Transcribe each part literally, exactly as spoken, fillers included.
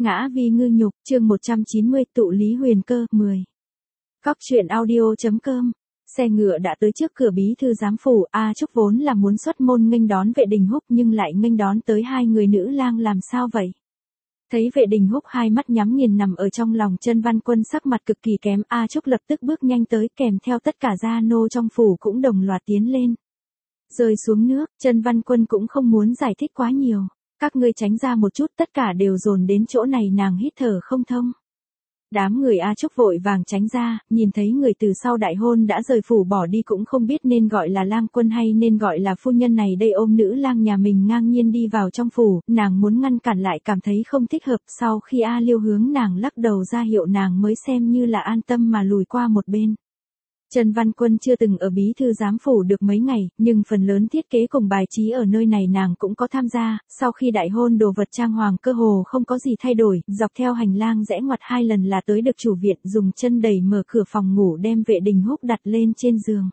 Ngã vì ngư nhục, chương một trăm chín mươi, tụ lý huyền cơ, mười. Cóc truyện audio.com. Xe ngựa đã tới trước cửa bí thư giám phủ, A Trúc vốn là muốn xuất môn nghênh đón Vệ Đình Húc nhưng lại nghênh đón tới hai người nữ lang làm sao vậy? Thấy Vệ Đình Húc hai mắt nhắm nghiền nằm ở trong lòng Chân Văn Quân sắc mặt cực kỳ kém, A Trúc lập tức bước nhanh tới kèm theo tất cả gia nô trong phủ cũng đồng loạt tiến lên. Rơi xuống nước, Chân Văn Quân cũng không muốn giải thích quá nhiều. Các ngươi tránh ra một chút, tất cả đều dồn đến chỗ này, nàng hít thở không thông. Đám người A Trúc vội vàng tránh ra, nhìn thấy người từ sau đại hôn đã rời phủ bỏ đi cũng không biết nên gọi là lang quân hay nên gọi là phu nhân này đây ôm nữ lang nhà mình ngang nhiên đi vào trong phủ, nàng muốn ngăn cản lại cảm thấy không thích hợp, sau khi A Liêu hướng nàng lắc đầu ra hiệu nàng mới xem như là an tâm mà lùi qua một bên. Chân Văn Quân chưa từng ở bí thư giám phủ được mấy ngày, nhưng phần lớn thiết kế cùng bài trí ở nơi này nàng cũng có tham gia, sau khi đại hôn đồ vật trang hoàng cơ hồ không có gì thay đổi, dọc theo hành lang rẽ ngoặt hai lần là tới được chủ viện, dùng chân đẩy mở cửa phòng ngủ đem Vệ Đình Húc đặt lên trên giường.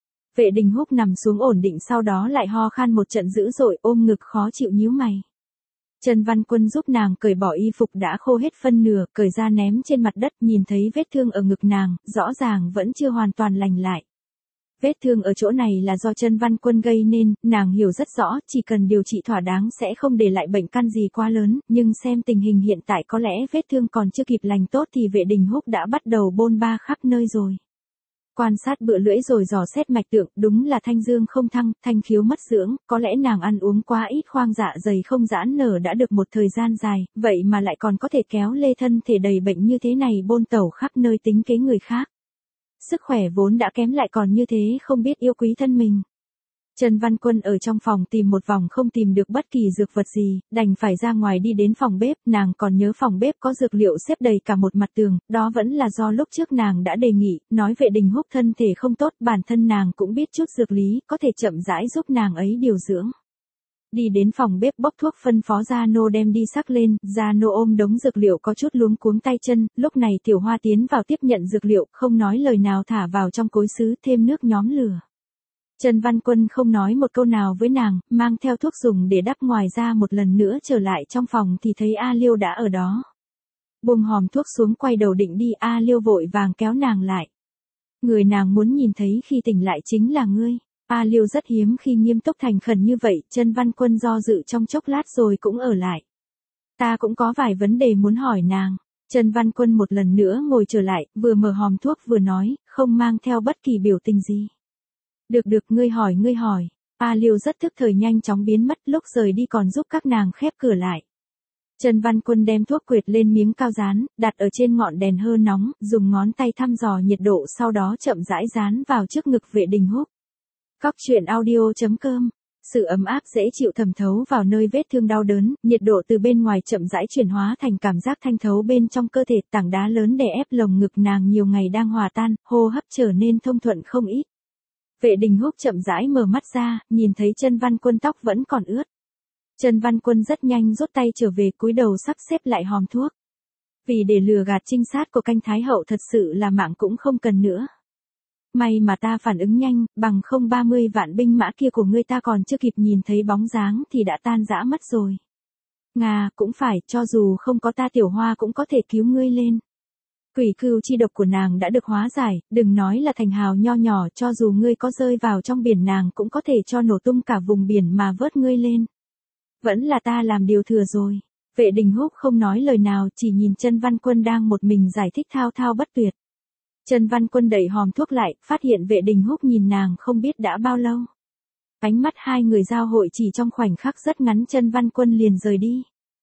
Vệ Đình Húc nằm xuống ổn định sau đó lại ho khan một trận dữ dội, ôm ngực khó chịu nhíu mày. Chân Văn Quân giúp nàng cởi bỏ y phục đã khô hết phân nửa, cởi ra ném trên mặt đất, nhìn thấy vết thương ở ngực nàng, rõ ràng vẫn chưa hoàn toàn lành lại. Vết thương ở chỗ này là do Chân Văn Quân gây nên, nàng hiểu rất rõ, chỉ cần điều trị thỏa đáng sẽ không để lại bệnh căn gì quá lớn, nhưng xem tình hình hiện tại có lẽ vết thương còn chưa kịp lành tốt thì Vệ Đình Húc đã bắt đầu bôn ba khắp nơi rồi. Quan sát bựa lưỡi rồi dò xét mạch tượng, đúng là thanh dương không thăng, thanh khiếu mất dưỡng, có lẽ nàng ăn uống quá ít, khoang dạ dày không giãn nở đã được một thời gian dài, vậy mà lại còn có thể kéo lê thân thể đầy bệnh như thế này bôn tẩu khắp nơi tính kế người khác. Sức khỏe vốn đã kém lại còn như thế không biết yêu quý thân mình. Chân Văn Quân ở trong phòng tìm một vòng không tìm được bất kỳ dược vật gì, đành phải ra ngoài đi đến phòng bếp, nàng còn nhớ phòng bếp có dược liệu xếp đầy cả một mặt tường, đó vẫn là do lúc trước nàng đã đề nghị, nói Vệ Đình Húc thân thể không tốt, bản thân nàng cũng biết chút dược lý, có thể chậm rãi giúp nàng ấy điều dưỡng. Đi đến phòng bếp bốc thuốc phân phó Gia Nô đem đi sắc lên, Gia Nô ôm đống dược liệu có chút luống cuống tay chân, lúc này Tiểu Hoa tiến vào tiếp nhận dược liệu, không nói lời nào thả vào trong cối sứ thêm nước nhóm lửa. Chân Văn Quân không nói một câu nào với nàng, mang theo thuốc dùng để đắp ngoài ra một lần nữa trở lại trong phòng thì thấy A Liêu đã ở đó. Buông hòm thuốc xuống quay đầu định đi, A Liêu vội vàng kéo nàng lại. Người nàng muốn nhìn thấy khi tỉnh lại chính là ngươi. A Liêu rất hiếm khi nghiêm túc thành khẩn như vậy, Chân Văn Quân do dự trong chốc lát rồi cũng ở lại. Ta cũng có vài vấn đề muốn hỏi nàng. Chân Văn Quân một lần nữa ngồi trở lại, vừa mở hòm thuốc vừa nói, không mang theo bất kỳ biểu tình gì. Được được, ngươi hỏi ngươi hỏi. A Liêu rất thức thời nhanh chóng biến mất, lúc rời đi còn giúp các nàng khép cửa lại. Chân Văn Quân đem thuốc quệt lên miếng cao dán, đặt ở trên ngọn đèn hơ nóng, dùng ngón tay thăm dò nhiệt độ sau đó chậm rãi dán vào trước ngực Vệ Đình Húc. Cóc truyện audio.com. Sự ấm áp dễ chịu thẩm thấu vào nơi vết thương đau đớn, nhiệt độ từ bên ngoài chậm rãi chuyển hóa thành cảm giác thanh thấu bên trong cơ thể, tảng đá lớn đè ép lồng ngực nàng nhiều ngày đang hòa tan, hô hấp trở nên thông thuận không ít. Vệ Đình Húc chậm rãi mở mắt ra, nhìn thấy Chân Văn Quân tóc vẫn còn ướt. Chân Văn Quân rất nhanh rút tay trở về, cúi đầu sắp xếp lại hòm thuốc. Vì để lừa gạt trinh sát của canh thái hậu thật sự là mạng cũng không cần nữa. May mà ta phản ứng nhanh, bằng không ba mươi vạn binh mã kia của ngươi ta còn chưa kịp nhìn thấy bóng dáng thì đã tan rã mất rồi. Ngà, cũng phải, cho dù không có ta Tiểu Hoa cũng có thể cứu ngươi lên. Quỷ cừu chi độc của nàng đã được hóa giải, đừng nói là thành hào nho nhỏ, cho dù ngươi có rơi vào trong biển nàng cũng có thể cho nổ tung cả vùng biển mà vớt ngươi lên. Vẫn là ta làm điều thừa rồi. Vệ Đình Húc không nói lời nào, chỉ nhìn Chân Văn Quân đang một mình giải thích thao thao bất tuyệt. Chân Văn Quân đẩy hòm thuốc lại, phát hiện Vệ Đình Húc nhìn nàng không biết đã bao lâu. Ánh mắt hai người giao hội chỉ trong khoảnh khắc rất ngắn, Chân Văn Quân liền rời đi.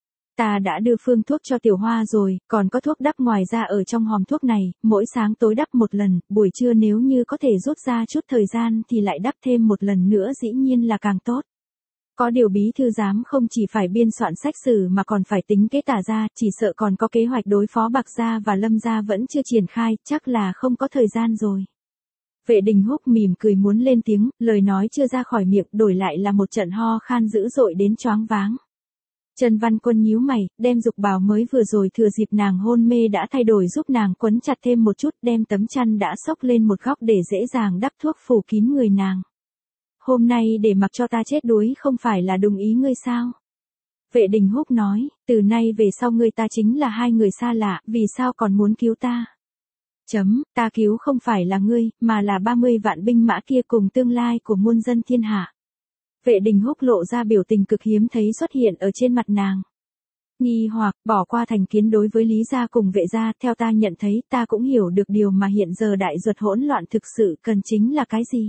Ta đã đưa phương thuốc cho Tiểu Hoa rồi, còn có thuốc đắp ngoài ra ở trong hòm thuốc này, mỗi sáng tối đắp một lần, buổi trưa nếu như có thể rút ra chút thời gian thì lại đắp thêm một lần nữa dĩ nhiên là càng tốt. Có điều bí thư giám không chỉ phải biên soạn sách sử mà còn phải tính kế Tả gia, chỉ sợ còn có kế hoạch đối phó Bạc gia và Lâm gia vẫn chưa triển khai, chắc là không có thời gian rồi. Vệ Đình Húc mỉm cười muốn lên tiếng, lời nói chưa ra khỏi miệng, đổi lại là một trận ho khan dữ dội đến choáng váng. Chân Văn Quân nhíu mày, đem dục bào mới vừa rồi thừa dịp nàng hôn mê đã thay đổi giúp nàng quấn chặt thêm một chút, đem tấm chăn đã xốc lên một góc để dễ dàng đắp thuốc phủ kín người nàng. Hôm nay để mặc cho ta chết đuối không phải là đúng ý ngươi sao? Vệ Đình Húc nói, từ nay về sau ngươi ta chính là hai người xa lạ, vì sao còn muốn cứu ta? Chấm, ta cứu không phải là ngươi, mà là ba mươi vạn binh mã kia cùng tương lai của muôn dân thiên hạ. Vệ Đình Húc lộ ra biểu tình cực hiếm thấy xuất hiện ở trên mặt nàng. Nghi hoặc, bỏ qua thành kiến đối với Lý gia cùng Vệ gia, theo ta nhận thấy, ta cũng hiểu được điều mà hiện giờ đại duật hỗn loạn thực sự cần chính là cái gì.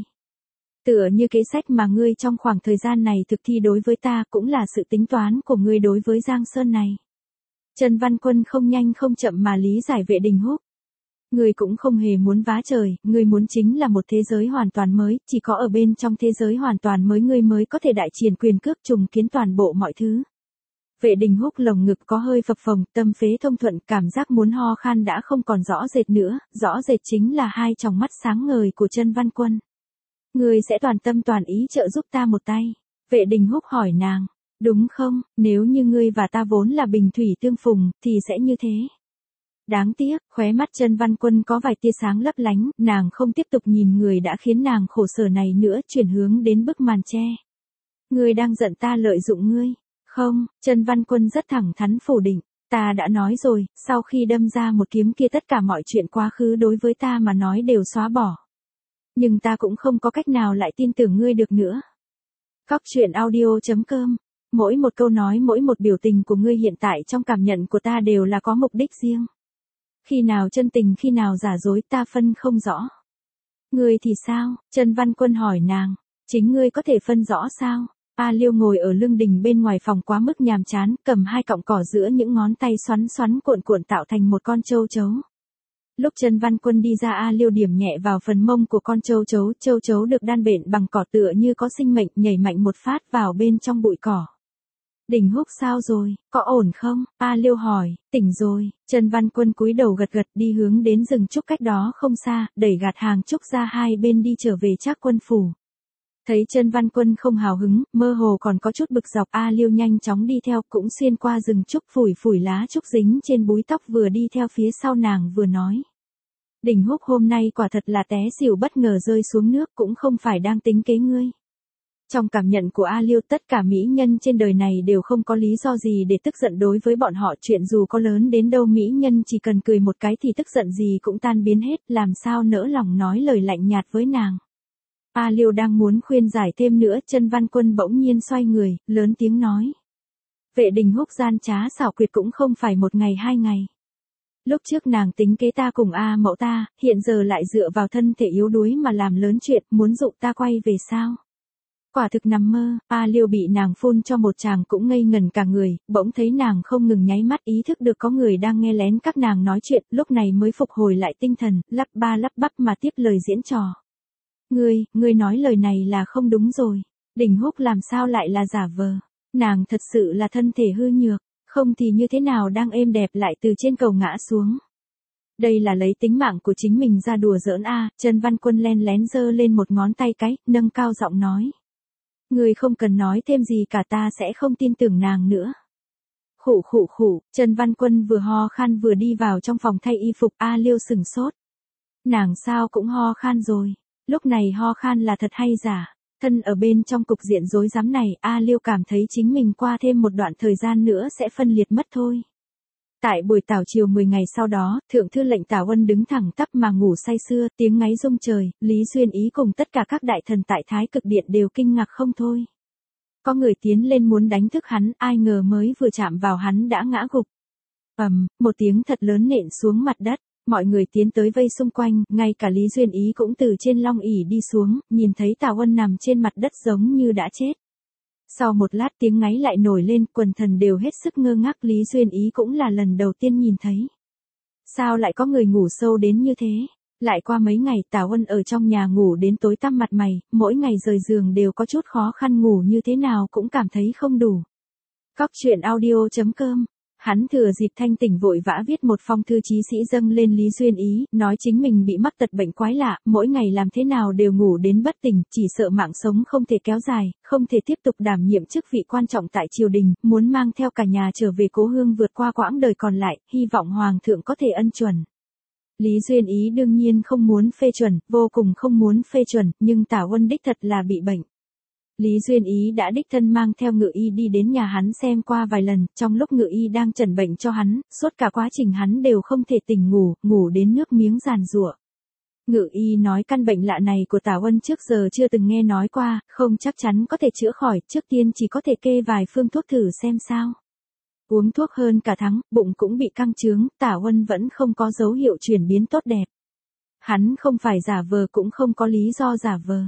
Tựa như kế sách mà ngươi trong khoảng thời gian này thực thi đối với ta cũng là sự tính toán của ngươi đối với Giang Sơn này. Trần Văn Quân không nhanh không chậm mà lý giải Vệ Đình Húc. Ngươi cũng không hề muốn vá trời, ngươi muốn chính là một thế giới hoàn toàn mới, chỉ có ở bên trong thế giới hoàn toàn mới ngươi mới có thể đại triển quyền cước trùng kiến toàn bộ mọi thứ. Vệ Đình Húc lồng ngực có hơi phập phồng, tâm phế thông thuận, cảm giác muốn ho khan đã không còn rõ rệt nữa, rõ rệt chính là hai tròng mắt sáng ngời của Trần Văn Quân. Ngươi sẽ toàn tâm toàn ý trợ giúp ta một tay. Vệ Đình Húc hỏi nàng, đúng không, nếu như ngươi và ta vốn là bình thủy tương phùng, thì sẽ như thế. Đáng tiếc, khóe mắt Trần Văn Quân có vài tia sáng lấp lánh, nàng không tiếp tục nhìn người đã khiến nàng khổ sở này nữa, chuyển hướng đến bức màn tre. Ngươi đang giận ta lợi dụng ngươi. Không, Trần Văn Quân rất thẳng thắn phủ định, ta đã nói rồi, sau khi đâm ra một kiếm kia tất cả mọi chuyện quá khứ đối với ta mà nói đều xóa bỏ. Nhưng ta cũng không có cách nào lại tin tưởng ngươi được nữa. Cóc truyện audio chấm com. Mỗi một câu nói, mỗi một biểu tình của ngươi hiện tại trong cảm nhận của ta đều là có mục đích riêng. Khi nào chân tình khi nào giả dối ta phân không rõ. Ngươi thì sao? Trần Văn Quân hỏi nàng. Chính ngươi có thể phân rõ sao? A Liêu ngồi ở lưng đình bên ngoài phòng quá mức nhàm chán, cầm hai cọng cỏ giữa những ngón tay xoắn xoắn cuộn cuộn tạo thành một con châu chấu. Lúc Trần Văn Quân đi ra, A Liêu điểm nhẹ vào phần mông của con châu chấu, châu chấu được đan bện bằng cỏ tựa như có sinh mệnh, nhảy mạnh một phát vào bên trong bụi cỏ. Đình Húc sao rồi, có ổn không? A Liêu hỏi. Tỉnh rồi. Trần Văn Quân cúi đầu gật gật đi hướng đến rừng trúc cách đó không xa, đẩy gạt hàng trúc ra hai bên đi trở về Trác Quân phủ. Thấy Trần Văn Quân không hào hứng, mơ hồ còn có chút bực dọc, A Liêu nhanh chóng đi theo, cũng xuyên qua rừng trúc, phủi phủi lá trúc dính trên búi tóc, vừa đi theo phía sau nàng vừa nói. Đình Húc hôm nay quả thật là té xỉu bất ngờ rơi xuống nước, cũng không phải đang tính kế ngươi. Trong cảm nhận của A Liêu, tất cả mỹ nhân trên đời này đều không có lý do gì để tức giận đối với bọn họ, chuyện dù có lớn đến đâu mỹ nhân chỉ cần cười một cái thì tức giận gì cũng tan biến hết, làm sao nỡ lòng nói lời lạnh nhạt với nàng. A Liêu đang muốn khuyên giải thêm nữa, Trần Văn Quân bỗng nhiên xoay người, lớn tiếng nói. Vệ Đình Húc gian trá xảo quyệt cũng không phải một ngày hai ngày. Lúc trước nàng tính kế ta cùng A mẫu ta, hiện giờ lại dựa vào thân thể yếu đuối mà làm lớn chuyện, muốn dụ ta quay về sao? Quả thực nằm mơ. A Liêu bị nàng phun cho một tràng cũng ngây ngần cả người, bỗng thấy nàng không ngừng nháy mắt, ý thức được có người đang nghe lén các nàng nói chuyện, lúc này mới phục hồi lại tinh thần, lắp ba lắp bắp mà tiếp lời diễn trò. Ngươi, ngươi nói lời này là không đúng rồi. Đình Húc làm sao lại là giả vờ? Nàng thật sự là thân thể hư nhược, không thì như thế nào đang êm đẹp lại từ trên cầu ngã xuống. Đây là lấy tính mạng của chính mình ra đùa giỡn a. Trần Văn Quân len lén giơ lên một ngón tay cái, nâng cao giọng nói. Ngươi không cần nói thêm gì cả, ta sẽ không tin tưởng nàng nữa. Khụ khụ khụ, Trần Văn Quân vừa ho khan vừa đi vào trong phòng thay y phục. A Liêu sừng sốt. Nàng sao cũng ho khan rồi. Lúc này ho khan là thật hay giả? Thân ở bên trong cục diện rối rắm này, A Liêu cảm thấy chính mình qua thêm một đoạn thời gian nữa sẽ phân liệt mất thôi. Tại buổi tảo chiều mười ngày sau đó, Thượng thư lệnh Tào Ân đứng thẳng tắp mà ngủ say sưa, tiếng ngáy rung trời, Lý Duyên Ý cùng tất cả các đại thần tại Thái Cực Điện đều kinh ngạc không thôi. Có người tiến lên muốn đánh thức hắn, ai ngờ mới vừa chạm vào hắn đã ngã gục. Ầm, một tiếng thật lớn nện xuống mặt đất. Mọi người tiến tới vây xung quanh, ngay cả Lý Duyên Ý cũng từ trên long ỷ đi xuống, nhìn thấy Tào Ân nằm trên mặt đất giống như đã chết. Sau một lát tiếng ngáy lại nổi lên, quần thần đều hết sức ngơ ngác, Lý Duyên Ý cũng là lần đầu tiên nhìn thấy. Sao lại có người ngủ sâu đến như thế? Lại qua mấy ngày Tào Ân ở trong nhà ngủ đến tối tăm mặt mày, mỗi ngày rời giường đều có chút khó khăn, ngủ như thế nào cũng cảm thấy không đủ. Cóc truyện audio chấm com. Hắn thừa dịp thanh tỉnh vội vã viết một phong thư chí sĩ dâng lên Lý Duyên Ý, nói chính mình bị mắc tật bệnh quái lạ, mỗi ngày làm thế nào đều ngủ đến bất tỉnh, chỉ sợ mạng sống không thể kéo dài, không thể tiếp tục đảm nhiệm chức vị quan trọng tại triều đình, muốn mang theo cả nhà trở về cố hương vượt qua quãng đời còn lại, hy vọng hoàng thượng có thể ân chuẩn. Lý Duyên Ý đương nhiên không muốn phê chuẩn, vô cùng không muốn phê chuẩn, nhưng Tào Ân đích thật là bị bệnh. Lý Duyên Ý đã đích thân mang theo Ngự Y đi đến nhà hắn xem qua vài lần, trong lúc Ngự Y đang chẩn bệnh cho hắn, suốt cả quá trình hắn đều không thể tỉnh ngủ, ngủ đến nước miếng giàn giụa. Ngự Y nói căn bệnh lạ này của Tả Uân trước giờ chưa từng nghe nói qua, không chắc chắn có thể chữa khỏi, trước tiên chỉ có thể kê vài phương thuốc thử xem sao. Uống thuốc hơn cả tháng, bụng cũng bị căng trướng, Tả Uân vẫn không có dấu hiệu chuyển biến tốt đẹp. Hắn không phải giả vờ cũng không có lý do giả vờ.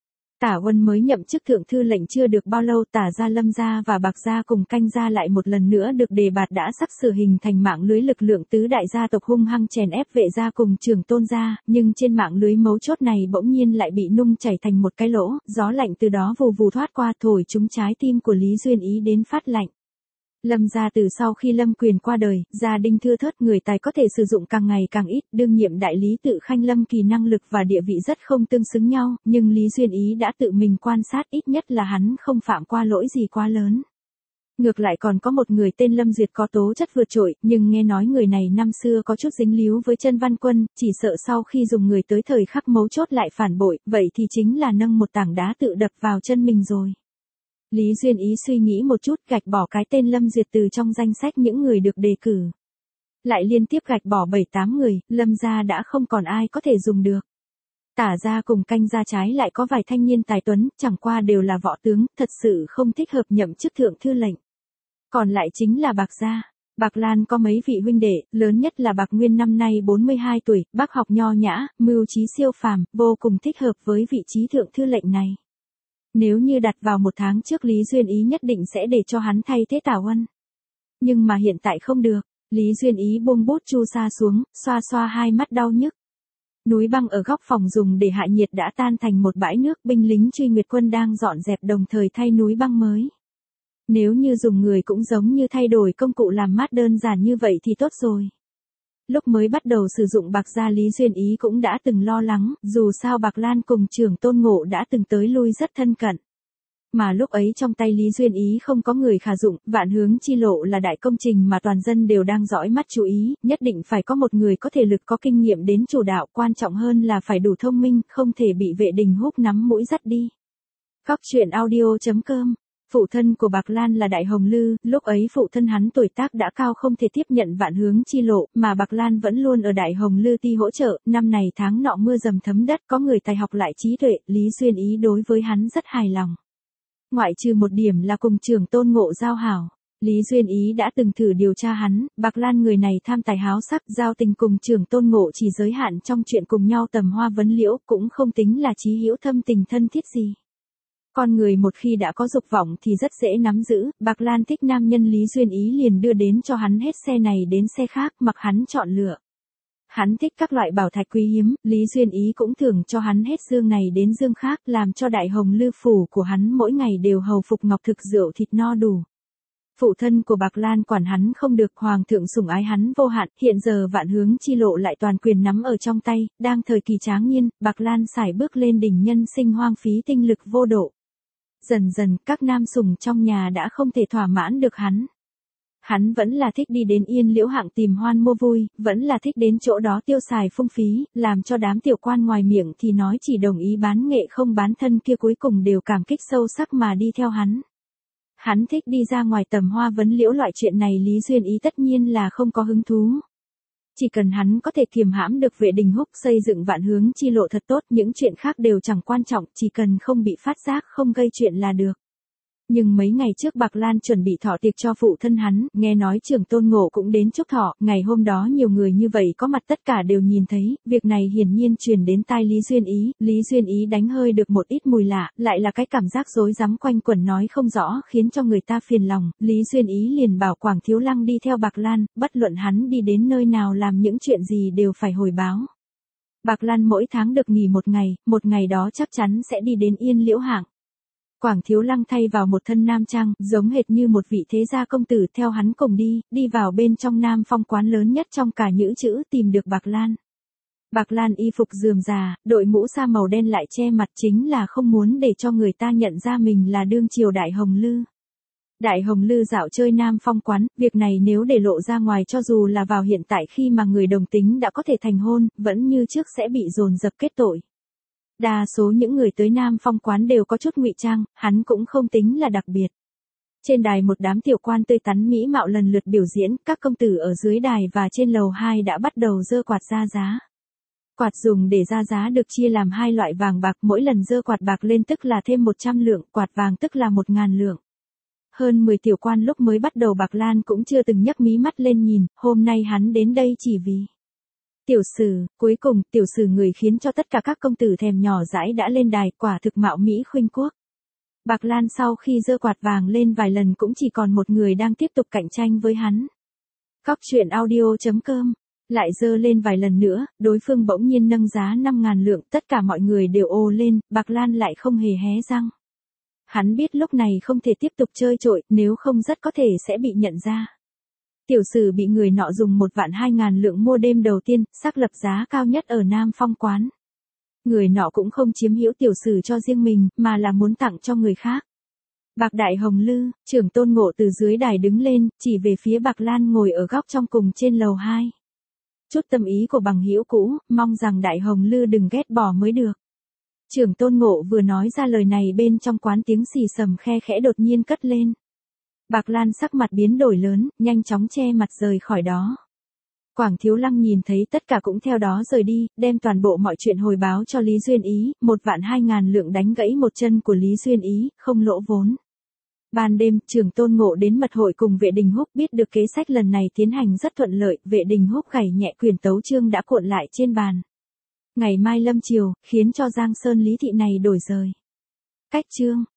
Tả Uân mới nhậm chức thượng thư lệnh chưa được bao lâu, Tả gia, Lâm gia và Bạc gia cùng Canh gia lại một lần nữa được đề bạt đã sắp sửa hình thành mạng lưới lực lượng tứ đại gia tộc hung hăng chèn ép Vệ gia cùng Trường Tôn gia, nhưng trên mạng lưới mấu chốt này bỗng nhiên lại bị nung chảy thành một cái lỗ, gió lạnh từ đó vù vù thoát qua thổi trúng trái tim của Lý Duyên Ý đến phát lạnh. Lâm gia từ sau khi Lâm Quyền qua đời, gia đình thưa thớt, người tài có thể sử dụng càng ngày càng ít, đương nhiệm đại lý tự Khanh Lâm Kỳ năng lực và địa vị rất không tương xứng nhau, nhưng Lý Duyên Ý đã tự mình quan sát, ít nhất là hắn không phạm qua lỗi gì quá lớn. Ngược lại còn có một người tên Lâm Duyệt có tố chất vượt trội, nhưng nghe nói người này năm xưa có chút dính líu với Chân Văn Quân, chỉ sợ sau khi dùng người tới thời khắc mấu chốt lại phản bội, vậy thì chính là nâng một tảng đá tự đập vào chân mình rồi. Lý Duyên Ý suy nghĩ một chút, gạch bỏ cái tên Lâm Duyệt từ trong danh sách những người được đề cử. Lại liên tiếp gạch bỏ bảy tám người, Lâm gia đã không còn ai có thể dùng được. Tả gia cùng Canh gia trái lại có vài thanh niên tài tuấn, chẳng qua đều là võ tướng, thật sự không thích hợp nhậm chức thượng thư lệnh. Còn lại chính là Bạc gia. Bạc Lan có mấy vị huynh đệ, lớn nhất là Bạc Nguyên năm nay bốn mươi hai tuổi, bác học nho nhã, mưu trí siêu phàm, vô cùng thích hợp với vị trí thượng thư lệnh này. Nếu như đặt vào một tháng trước, Lý Duyên Ý nhất định sẽ để cho hắn thay thế Tả Uân. Nhưng mà hiện tại không được, Lý Duyên Ý buông bút chu sa xuống, xoa xoa hai mắt đau nhức. Núi băng ở góc phòng dùng để hạ nhiệt đã tan thành một bãi nước, binh lính Truy Nguyệt quân đang dọn dẹp đồng thời thay núi băng mới. Nếu như dùng người cũng giống như thay đổi công cụ làm mát đơn giản như vậy thì tốt rồi. Lúc mới bắt đầu sử dụng Bạc gia, Lý Duyên Ý cũng đã từng lo lắng, dù sao Bạc Lan cùng Trưởng Tôn Ngộ đã từng tới lui rất thân cận. Mà lúc ấy trong tay Lý Duyên Ý không có người khả dụng, Vạn Hướng Chi Lộ là đại công trình mà toàn dân đều đang dõi mắt chú ý, nhất định phải có một người có thể lực có kinh nghiệm đến chủ đạo, quan trọng hơn là phải đủ thông minh, không thể bị Vệ Đình Húc nắm mũi dắt đi. Góc truyện audio chấm com. Phụ thân của Bạc Lan là Đại Hồng Lư, lúc ấy phụ thân hắn tuổi tác đã cao không thể tiếp nhận Vạn Hướng Chi Lộ, mà Bạc Lan vẫn luôn ở Đại Hồng Lư ti hỗ trợ, năm này tháng nọ mưa dầm thấm đất, có người tài học lại trí tuệ, Lý Duyên Ý đối với hắn rất hài lòng. Ngoại trừ một điểm là cùng Trưởng Tôn Ngộ giao hảo. Lý Duyên Ý đã từng thử điều tra hắn, Bạc Lan người này tham tài háo sắc, giao tình cùng Trưởng Tôn Ngộ chỉ giới hạn trong chuyện cùng nhau tầm hoa vấn liễu, cũng không tính là chí hữu thâm tình thân thiết gì. Con người một khi đã có dục vọng thì rất dễ nắm giữ, Bạc Lan thích nam nhân, Lý Duyên Ý liền đưa đến cho hắn hết xe này đến xe khác, mặc hắn chọn lựa. Hắn thích các loại bảo thạch quý hiếm, Lý Duyên Ý cũng thưởng cho hắn hết dương này đến dương khác, làm cho Đại Hồng Lư phủ của hắn mỗi ngày đều hầu phục ngọc thực rượu thịt no đủ. Phụ thân của Bạc Lan quản hắn không được, hoàng thượng sủng ái hắn vô hạn, hiện giờ Vạn Hướng Chi Lộ lại toàn quyền nắm ở trong tay, đang thời kỳ tráng niên, Bạc Lan sải bước lên đỉnh nhân sinh, hoang phí tinh lực vô độ. Dần dần, các nam sủng trong nhà đã không thể thỏa mãn được hắn. Hắn vẫn là thích đi đến Yên Liễu Hạng tìm hoan mua vui, vẫn là thích đến chỗ đó tiêu xài phung phí, làm cho đám tiểu quan ngoài miệng thì nói chỉ đồng ý bán nghệ không bán thân kia cuối cùng đều cảm kích sâu sắc mà đi theo hắn. Hắn thích đi ra ngoài tầm hoa vấn liễu, loại chuyện này Lý Duyên Ý tất nhiên là không có hứng thú. Chỉ cần hắn có thể kiềm hãm được Vệ Đình Húc, xây dựng Vạn Hướng Chi Lộ thật tốt, những chuyện khác đều chẳng quan trọng, chỉ cần không bị phát giác, không gây chuyện là được. Nhưng mấy ngày trước Bạc Lan chuẩn bị thọ tiệc cho phụ thân hắn, nghe nói Trưởng Tôn Ngộ cũng đến chúc thọ, ngày hôm đó nhiều người như vậy có mặt tất cả đều nhìn thấy, việc này hiển nhiên truyền đến tai Lý Duyên Ý, Lý Duyên Ý đánh hơi được một ít mùi lạ, lại là cái cảm giác rối rắm quanh quẩn nói không rõ khiến cho người ta phiền lòng, Lý Duyên Ý liền bảo Quảng Thiếu Lăng đi theo Bạc Lan, bất luận hắn đi đến nơi nào làm những chuyện gì đều phải hồi báo. Bạc Lan mỗi tháng được nghỉ một ngày, một ngày đó chắc chắn sẽ đi đến Yên Liễu Hạng. Quảng Thiếu Lăng thay vào một thân nam trang, giống hệt như một vị thế gia công tử, theo hắn cùng đi, đi vào bên trong Nam Phong quán lớn nhất trong cả Nhữ Chữ, tìm được Bạc Lan. Bạc Lan y phục rườm rà, đội mũ sa màu đen lại che mặt, chính là không muốn để cho người ta nhận ra mình là đương triều Đại Hồng Lư. Đại Hồng Lư dạo chơi Nam Phong quán, việc này nếu để lộ ra ngoài, cho dù là vào hiện tại khi mà người đồng tính đã có thể thành hôn, vẫn như trước sẽ bị dồn dập kết tội. Đa số những người tới Nam Phong quán đều có chút ngụy trang, hắn cũng không tính là đặc biệt. Trên đài một đám tiểu quan tươi tắn mỹ mạo lần lượt biểu diễn, các công tử ở dưới đài và trên lầu hai đã bắt đầu giơ quạt ra giá. Quạt dùng để ra giá được chia làm hai loại vàng bạc, mỗi lần giơ quạt bạc lên tức là thêm một trăm lượng, quạt vàng tức là một ngàn lượng. Hơn mười tiểu quan lúc mới bắt đầu Bạc Lan cũng chưa từng nhấc mí mắt lên nhìn, hôm nay hắn đến đây chỉ vì tiểu sử. Cuối cùng, tiểu sử người khiến cho tất cả các công tử thèm nhỏ dãi đã lên đài, quả thực mạo mỹ khuynh quốc. Bạc Lan sau khi giơ quạt vàng lên vài lần cũng chỉ còn một người đang tiếp tục cạnh tranh với hắn. Cóc truyện audio chấm com lại giơ lên vài lần nữa, đối phương bỗng nhiên nâng giá năm ngàn lượng, tất cả mọi người đều ồ lên, Bạc Lan lại không hề hé răng. Hắn biết lúc này không thể tiếp tục chơi trội, nếu không rất có thể sẽ bị nhận ra. Tiểu sử bị người nọ dùng một vạn hai ngàn lượng mua đêm đầu tiên, xác lập giá cao nhất ở Nam Phong quán. Người nọ cũng không chiếm hữu tiểu sử cho riêng mình, mà là muốn tặng cho người khác. Bạc Đại Hồng Lư, trưởng Tôn Ngộ từ dưới đài đứng lên, chỉ về phía Bạc Lan ngồi ở góc trong cùng trên lầu hai. Chút tâm ý của bằng hữu cũ, mong rằng Đại Hồng Lư đừng ghét bỏ mới được. Trưởng Tôn Ngộ vừa nói ra lời này bên trong quán tiếng xì xầm khe khẽ đột nhiên cất lên. Bạc Lan sắc mặt biến đổi lớn, nhanh chóng che mặt rời khỏi đó. Quảng Thiếu Lăng nhìn thấy tất cả cũng theo đó rời đi, đem toàn bộ mọi chuyện hồi báo cho Lý Duyên Ý, một vạn hai ngàn lượng đánh gãy một chân của Lý Duyên Ý, không lỗ vốn. Ban đêm, trưởng Tôn Ngộ đến mật hội cùng Vệ Đình Húc, biết được kế sách lần này tiến hành rất thuận lợi, Vệ Đình Húc gảy nhẹ quyển tấu chương đã cuộn lại trên bàn. Ngày mai lâm chiều, khiến cho Giang Sơn Lý Thị này đổi rời. Cách chương.